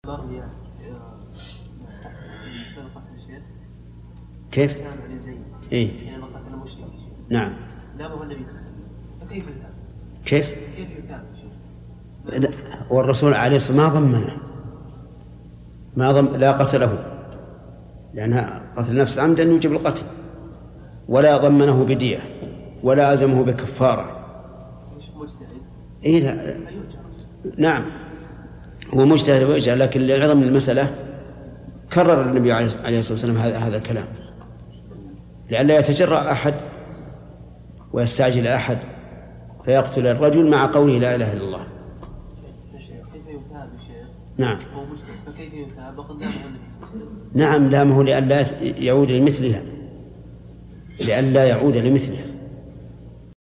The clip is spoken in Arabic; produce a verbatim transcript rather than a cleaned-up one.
كيف؟ إيه؟ نعم. كيف كيف؟ والرسول عليه الصلاة والسلام ما ضمنه، ما ضم لا قتله، لأنها قتل نفس عمدا يوجب القتل، ولا ضمنه بدية، ولا ألزمه بكفارة. إيه لا. نعم هو مجتهد ويجعل، لكن لعظم المسألة كرر النبي عليه الصلاة والسلام هذا هذا الكلام لئلا يتجرأ أحد ويستعجل أحد فيقتل الرجل مع قوله لا إله إلا الله. نعم. نعم دامه لئلا يعود لمثلها، لئلا يعود لمثلها.